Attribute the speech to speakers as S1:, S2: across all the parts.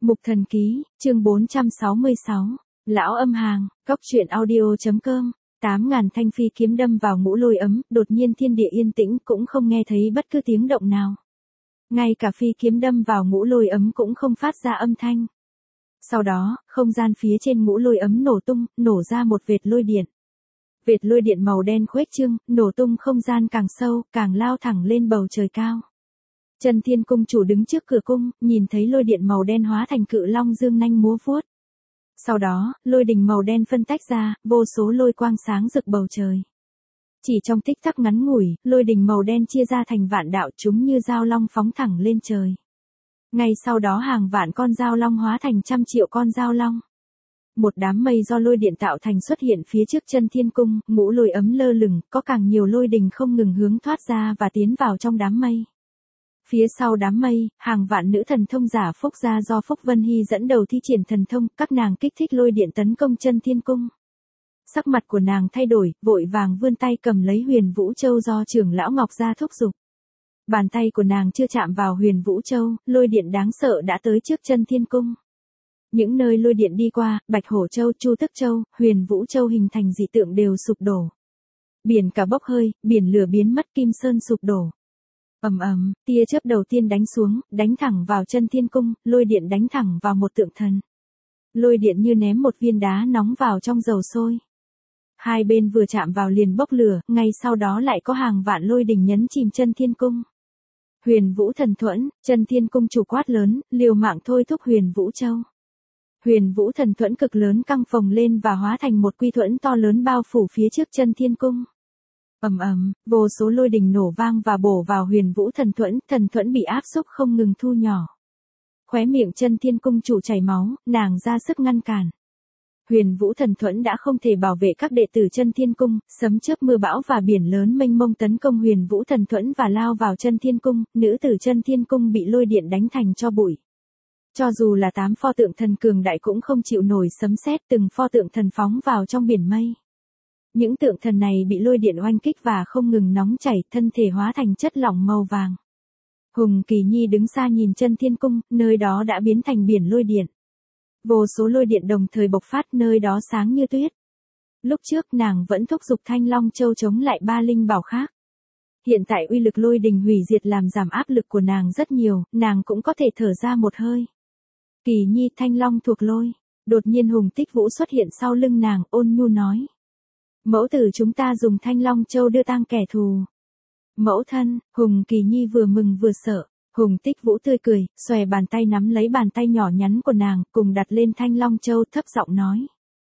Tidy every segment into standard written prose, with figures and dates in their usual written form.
S1: Mục Thần Ký, chương 466, Lão Âm Hàng, Cóc truyện audio.com, 8.000 thanh phi kiếm đâm vào ngũ lôi ấm, đột nhiên thiên địa yên tĩnh cũng không nghe thấy bất cứ tiếng động nào. Ngay cả phi kiếm đâm vào ngũ lôi ấm cũng không phát ra âm thanh. Sau đó, không gian phía trên ngũ lôi ấm nổ tung, nổ ra một vệt lôi điện. Vệt lôi điện màu đen khuếch trương, nổ tung không gian càng sâu, càng lao thẳng lên bầu trời cao. Chân Thiên Cung chủ đứng trước cửa cung, nhìn thấy lôi điện màu đen hóa thành cự long dương nanh múa vuốt. Sau đó, lôi đình màu đen phân tách ra, vô số lôi quang sáng rực bầu trời. Chỉ trong tích tắc ngắn ngủi, lôi đình màu đen chia ra thành vạn đạo, chúng như dao long phóng thẳng lên trời. Ngay sau đó hàng vạn con dao long hóa thành trăm triệu con dao long. Một đám mây do lôi điện tạo thành xuất hiện phía trước Chân Thiên Cung, ngũ lôi ấm lơ lửng, có càng nhiều lôi đình không ngừng hướng thoát ra và tiến vào trong đám mây. Phía sau đám mây, hàng vạn nữ thần thông giả Phúc gia do Phúc Vân Hy dẫn đầu thi triển thần thông, các nàng kích thích lôi điện tấn công Chân Thiên Cung. Sắc mặt của nàng thay đổi, vội vàng vươn tay cầm lấy Huyền Vũ Châu do trưởng lão Ngọc gia thúc giục. Bàn tay của nàng chưa chạm vào Huyền Vũ Châu, lôi điện đáng sợ đã tới trước Chân Thiên Cung. Những nơi lôi điện đi qua, Bạch Hổ Châu, Chu Tức Châu, Huyền Vũ Châu hình thành dị tượng đều sụp đổ. Biển cả bốc hơi, biển lửa biến mất, Kim Sơn sụp đổ. Ầm ầm, tia chớp đầu tiên đánh xuống, đánh thẳng vào Chân Thiên Cung, lôi điện đánh thẳng vào một tượng thần. Lôi điện như ném một viên đá nóng vào trong dầu sôi. Hai bên vừa chạm vào liền bốc lửa, ngay sau đó lại có hàng vạn lôi đình nhấn chìm Chân Thiên Cung. Huyền Vũ Thần Thuẫn, Chân Thiên Cung chủ quát lớn, liều mạng thôi thúc Huyền Vũ Châu. Huyền Vũ Thần Thuẫn cực lớn căng phồng lên và hóa thành một quy thuẫn to lớn bao phủ phía trước Chân Thiên Cung. Ầm ầm, vô số lôi đình nổ vang và bổ vào Huyền Vũ Thần Thuẫn bị áp xúc không ngừng thu nhỏ. Khóe miệng Chân Thiên Cung chủ chảy máu, nàng ra sức ngăn cản. Huyền Vũ Thần Thuẫn đã không thể bảo vệ các đệ tử Chân Thiên Cung, sấm chớp mưa bão và biển lớn mênh mông tấn công Huyền Vũ Thần Thuẫn và lao vào Chân Thiên Cung, nữ tử Chân Thiên Cung bị lôi điện đánh thành tro bụi. Cho dù là 8 pho tượng thần cường đại cũng không chịu nổi sấm sét, từng pho tượng thần phóng vào trong biển mây. Những tượng thần này bị lôi điện oanh kích và không ngừng nóng chảy, thân thể hóa thành chất lỏng màu vàng. Hùng Kỳ Nhi đứng xa nhìn Chân Thiên Cung, nơi đó đã biến thành biển lôi điện. Vô số lôi điện đồng thời bộc phát, nơi đó sáng như tuyết. Lúc trước nàng vẫn thúc giục Thanh Long Châu chống lại 3 linh bảo khác. Hiện tại uy lực lôi đình hủy diệt làm giảm áp lực của nàng rất nhiều, nàng cũng có thể thở ra một hơi. Kỳ Nhi, Thanh Long thuộc lôi. Đột nhiên Hùng Tích Vũ xuất hiện sau lưng nàng, ôn nhu nói. Mẫu tử chúng ta dùng Thanh Long Châu đưa tang kẻ thù. Mẫu thân, Hùng Kỳ Nhi vừa mừng vừa sợ. Hùng Tích Vũ tươi cười, xòe bàn tay nắm lấy bàn tay nhỏ nhắn của nàng, cùng đặt lên Thanh Long Châu, thấp giọng nói.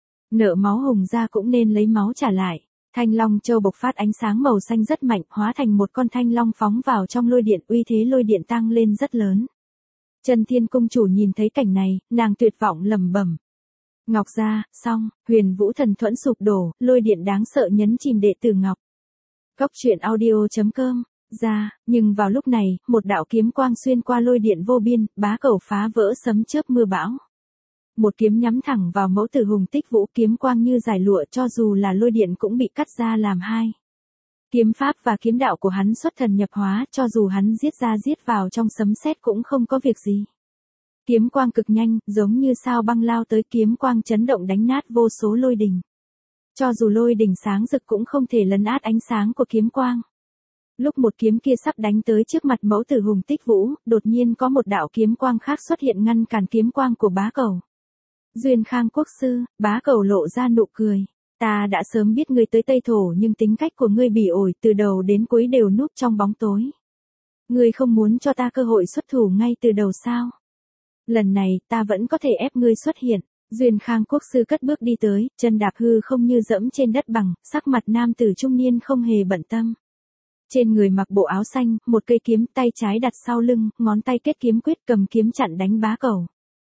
S1: Nợ máu Hùng gia cũng nên lấy máu trả lại. Thanh Long Châu bộc phát ánh sáng màu xanh rất mạnh, hóa thành một con thanh long phóng vào trong lôi điện, uy thế lôi điện tăng lên rất lớn. Chân Thiên Cung chủ nhìn thấy cảnh này, nàng tuyệt vọng lẩm bẩm. Ngọc gia, xong, Huyền Vũ Thần Thuẫn sụp đổ, lôi điện đáng sợ nhấn chìm đệ tử Ngọc. Cóc truyện audio.com, ra, nhưng vào lúc này, một đạo kiếm quang xuyên qua lôi điện vô biên, bá cẩu phá vỡ sấm chớp mưa bão. Một kiếm nhắm thẳng vào mẫu tử Hùng Tích Vũ, kiếm quang như giải lụa, cho dù là lôi điện cũng bị cắt ra làm hai. Kiếm pháp và kiếm đạo của hắn xuất thần nhập hóa, cho dù hắn giết ra giết vào trong sấm sét cũng không có việc gì. Kiếm quang cực nhanh, giống như sao băng lao tới, kiếm quang chấn động đánh nát vô số lôi đình. Cho dù lôi đình sáng rực cũng không thể lấn át ánh sáng của kiếm quang. Lúc một kiếm kia sắp đánh tới trước mặt mẫu tử Hùng Tích Vũ, đột nhiên có một đạo kiếm quang khác xuất hiện ngăn cản kiếm quang của bá cẩu. Duyên Khang Quốc sư, bá cẩu lộ ra nụ cười. Ta đã sớm biết ngươi tới Tây Thổ, nhưng tính cách của ngươi bỉ ổi, từ đầu đến cuối đều núp trong bóng tối. Ngươi không muốn cho ta cơ hội xuất thủ ngay từ đầu sao? Lần này, ta vẫn có thể ép ngươi xuất hiện. Duyên Khang Quốc sư cất bước đi tới, chân đạp hư không như dẫm trên đất bằng, sắc mặt nam tử trung niên không hề bận tâm. Trên người mặc bộ áo xanh, một cây kiếm, tay trái đặt sau lưng, ngón tay kết kiếm quyết, cầm kiếm chặn đánh bá cẩu.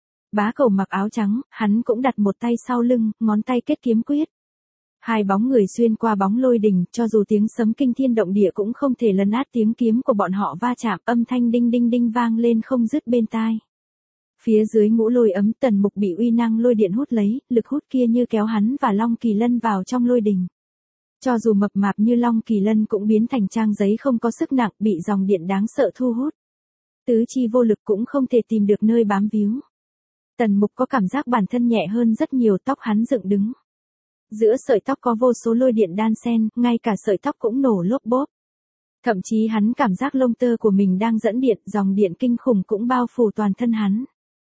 S1: Bá cẩu mặc áo trắng, hắn cũng đặt một tay sau lưng, ngón tay kết kiếm quyết. Hai bóng người xuyên qua bóng lôi đình, cho dù tiếng sấm kinh thiên động địa cũng không thể lấn át tiếng kiếm của bọn họ va chạm, âm thanh đinh đinh đinh vang lên không dứt bên tai. Phía dưới ngũ lôi ấm, Tần Mục bị uy năng lôi điện hút lấy, lực hút kia như kéo hắn và Long Kỳ Lân vào trong lôi đình. Cho dù mập mạp như Long Kỳ Lân cũng biến thành trang giấy không có sức nặng, bị dòng điện đáng sợ thu hút. Tứ chi vô lực cũng không thể tìm được nơi bám víu. Tần Mục có cảm giác bản thân nhẹ hơn rất nhiều, tóc hắn dựng đứng. Giữa sợi tóc có vô số lôi điện đan xen, ngay cả sợi tóc cũng nổ lốp bốp. Thậm chí hắn cảm giác lông tơ của mình đang dẫn điện, dòng điện kinh khủng cũng bao phủ toàn thân hắn.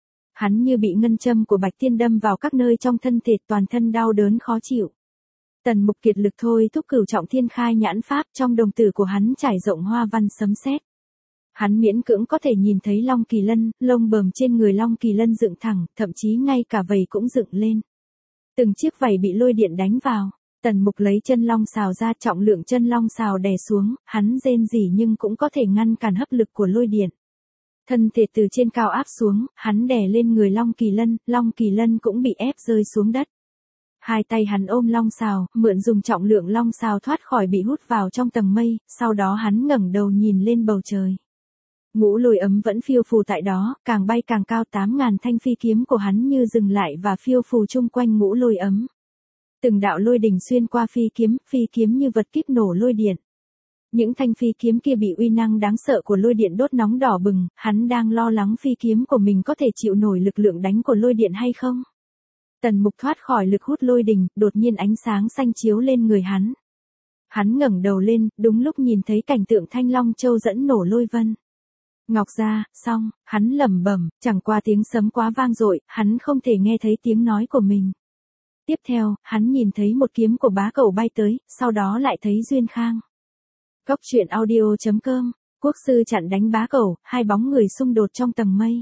S1: Hắn như bị ngân châm của Bạch Tiên đâm vào các nơi trong thân thể, toàn thân đau đớn khó chịu. Tần Mục kiệt lực thôi thúc Cửu Trọng Thiên Khai Nhãn Pháp, trong đồng tử của hắn trải rộng hoa văn sấm sét. Hắn miễn cưỡng có thể nhìn thấy Long Kỳ Lân, lông bờm trên người Long Kỳ Lân dựng thẳng, thậm chí ngay cả vảy cũng dựng lên. Từng chiếc vảy bị lôi điện đánh vào. Tần Mục lấy chân long xào ra, trọng lượng chân long xào đè xuống, hắn rên rỉ nhưng cũng có thể ngăn cản hấp lực của lôi điện. Thân thể từ trên cao áp xuống, hắn đè lên người Long Kỳ Lân cũng bị ép rơi xuống đất. Hai tay hắn ôm long xào, mượn dùng trọng lượng long xào thoát khỏi bị hút vào trong tầng mây, sau đó hắn ngẩng đầu nhìn lên bầu trời. Ngũ lôi ấm vẫn phiêu phù tại đó, càng bay càng cao, 8.000 thanh phi kiếm của hắn như dừng lại và phiêu phù chung quanh ngũ lôi ấm. Từng đạo lôi đỉnh xuyên qua phi kiếm như vật kíp nổ lôi điện. Những thanh phi kiếm kia bị uy năng đáng sợ của lôi điện đốt nóng đỏ bừng, hắn đang lo lắng phi kiếm của mình có thể chịu nổi lực lượng đánh của lôi điện hay không. Tần Mục thoát khỏi lực hút lôi đỉnh, đột nhiên ánh sáng xanh chiếu lên người hắn. Hắn ngẩng đầu lên, đúng lúc nhìn thấy cảnh tượng Thanh Long Châu dẫn nổ lôi vân. Ngọc ra, xong, hắn lẩm bẩm, chẳng qua tiếng sấm quá vang dội, hắn không thể nghe thấy tiếng nói của mình. Tiếp theo, hắn nhìn thấy một kiếm của Bá Cẩu bay tới, sau đó lại thấy Duyên Khang. Góc truyện audio.com, quốc sư chặn đánh Bá Cẩu, hai bóng người xung đột trong tầng mây.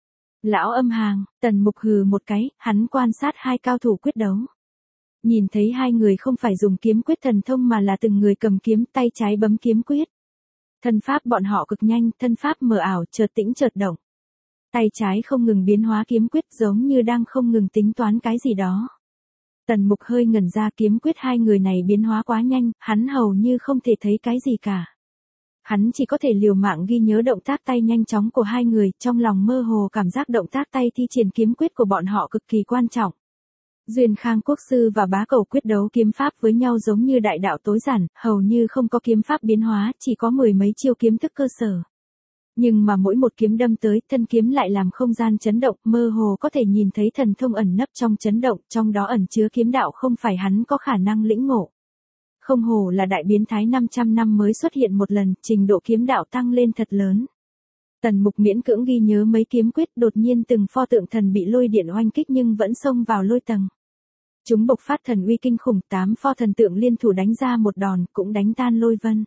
S1: Lão Âm Hàng, Tần Mục hừ một cái, hắn quan sát hai cao thủ quyết đấu. Nhìn thấy hai người không phải dùng kiếm quyết thần thông mà là từng người cầm kiếm, tay trái bấm kiếm quyết. Thân pháp bọn họ cực nhanh, thân pháp mờ ảo, chợt tĩnh chợt động. Tay trái không ngừng biến hóa kiếm quyết, giống như đang không ngừng tính toán cái gì đó. Tần Mục hơi ngẩn ra, kiếm quyết hai người này biến hóa quá nhanh, hắn hầu như không thể thấy cái gì cả. Hắn chỉ có thể liều mạng ghi nhớ động tác tay nhanh chóng của hai người, trong lòng mơ hồ cảm giác động tác tay thi triển kiếm quyết của bọn họ cực kỳ quan trọng. Duyên Khang quốc sư và Bá Cẩu quyết đấu kiếm pháp với nhau giống như đại đạo tối giản, hầu như không có kiếm pháp biến hóa, chỉ có mười mấy chiêu kiếm thức cơ sở. Nhưng mà mỗi một kiếm đâm tới, thân kiếm lại làm không gian chấn động, mơ hồ có thể nhìn thấy thần thông ẩn nấp trong chấn động, trong đó ẩn chứa kiếm đạo không phải hắn có khả năng lĩnh ngộ. Không hổ là đại biến thái 500 năm mới xuất hiện một lần, trình độ kiếm đạo tăng lên thật lớn. Tần Mục miễn cưỡng ghi nhớ mấy kiếm quyết, đột nhiên từng pho tượng thần bị lôi điện oanh kích nhưng vẫn xông vào lôi tầng. Chúng bộc phát thần uy kinh khủng, 8 pho thần tượng liên thủ đánh ra một đòn, cũng đánh tan lôi vân.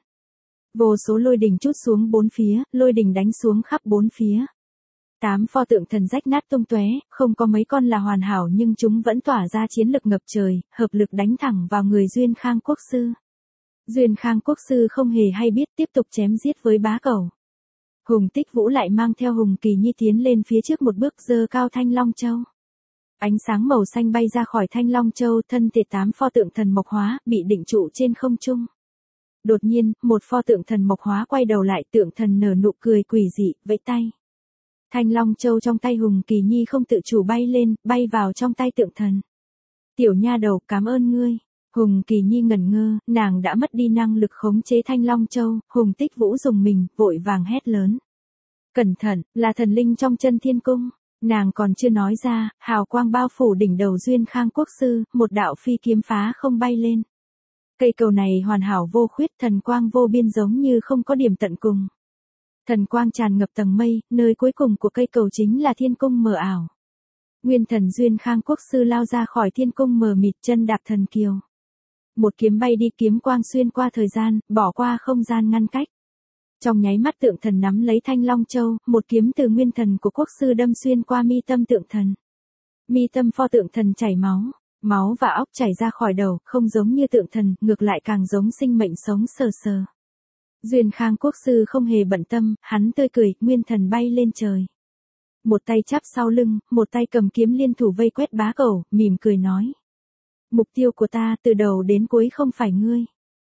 S1: Vô số lôi đỉnh trút xuống bốn phía, lôi đỉnh đánh xuống khắp bốn phía. 8 pho tượng thần rách nát tung tóe, không có mấy con là hoàn hảo nhưng chúng vẫn tỏa ra chiến lực ngập trời, hợp lực đánh thẳng vào người Duyên Khang quốc sư. Duyên Khang quốc sư không hề hay biết, tiếp tục chém giết với Bá Cẩu. Hùng Tích Vũ lại mang theo Hùng Kỳ Nhi tiến lên phía trước một bước, giơ cao Thanh Long Châu. Ánh sáng màu xanh bay ra khỏi Thanh Long Châu, thân thể 8 pho tượng thần mộc hóa, bị định trụ trên không trung. Đột nhiên, một pho tượng thần mộc hóa quay đầu lại, tượng thần nở nụ cười quỷ dị, vẫy tay. Thanh Long Châu trong tay Hùng Kỳ Nhi không tự chủ bay lên, bay vào trong tay tượng thần. Tiểu nha đầu, cảm ơn ngươi. Hùng Kỳ Nhi ngẩn ngơ, nàng đã mất đi năng lực khống chế Thanh Long Châu, Hùng Tích Vũ dùng mình, vội vàng hét lớn. Cẩn thận, là thần linh trong Chân Thiên Cung. Nàng còn chưa nói ra, hào quang bao phủ đỉnh đầu Duyên Khang quốc sư, một đạo phi kiếm phá không bay lên. Cây cầu này hoàn hảo vô khuyết, thần quang vô biên giống như không có điểm tận cùng. Thần quang tràn ngập tầng mây, nơi cuối cùng của cây cầu chính là thiên cung mờ ảo. Nguyên thần Duyên Khang quốc sư lao ra khỏi thiên cung mờ mịt, chân đạp thần kiều. Một kiếm bay đi, kiếm quang xuyên qua thời gian, bỏ qua không gian ngăn cách. Trong nháy mắt tượng thần nắm lấy Thanh Long Châu, một kiếm từ nguyên thần của quốc sư đâm xuyên qua mi tâm tượng thần. Mi tâm pho tượng thần chảy máu, máu và óc chảy ra khỏi đầu, không giống như tượng thần, ngược lại càng giống sinh mệnh sống sờ sờ. Duyên Khang quốc sư không hề bận tâm, hắn tươi cười, nguyên thần bay lên trời. Một tay chắp sau lưng, một tay cầm kiếm liên thủ vây quét Bá Cẩu, mỉm cười nói. Mục tiêu của ta từ đầu đến cuối không phải ngươi.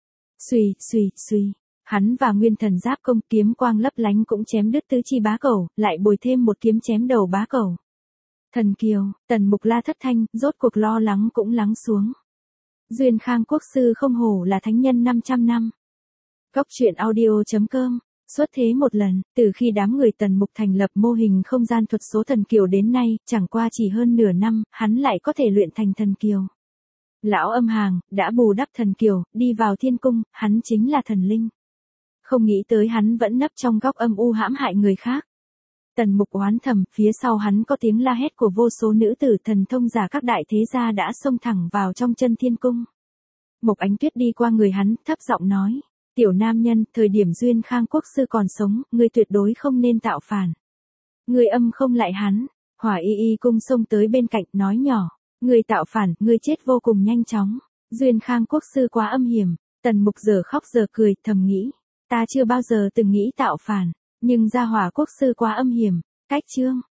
S1: Xuy, xuy, xuy. Hắn và nguyên thần giáp công, kiếm quang lấp lánh cũng chém đứt tứ chi Bá Cẩu, lại bồi thêm một kiếm chém đầu Bá Cẩu. Thần kiều, Tần Mục la thất thanh, rốt cuộc lo lắng cũng lắng xuống. Duyên Khang quốc sư không hổ là thánh nhân 500 năm. Góc truyện audio.com Xuất thế một lần, từ khi đám người Tần Mục thành lập mô hình không gian thuật số thần kiều đến nay, chẳng qua chỉ hơn nửa năm, hắn lại có thể luyện thành thần kiều. Lão âm hàng, đã bù đắp thần kiều, đi vào thiên cung, hắn chính là thần linh. Không nghĩ tới hắn vẫn nấp trong góc âm u hãm hại người khác. Tần Mục oán thầm, phía sau hắn có tiếng la hét của vô số nữ tử thần thông giả các đại thế gia đã xông thẳng vào trong chân thiên cung. Mộc Ánh Tuyết đi qua người hắn, thấp giọng nói. Tiểu nam nhân, thời điểm Duyên Khang Quốc sư còn sống, ngươi tuyệt đối không nên tạo phản. Ngươi âm không lại hắn. Hỏa Y Y cung xông tới bên cạnh, nói nhỏ. Ngươi tạo phản, ngươi chết vô cùng nhanh chóng. Duyên Khang Quốc sư quá âm hiểm. Tần Mục giờ khóc giờ cười, thầm nghĩ. Ta chưa bao giờ từng nghĩ tạo phản. Nhưng gia Hỏa Quốc sư quá âm hiểm. Cách chương.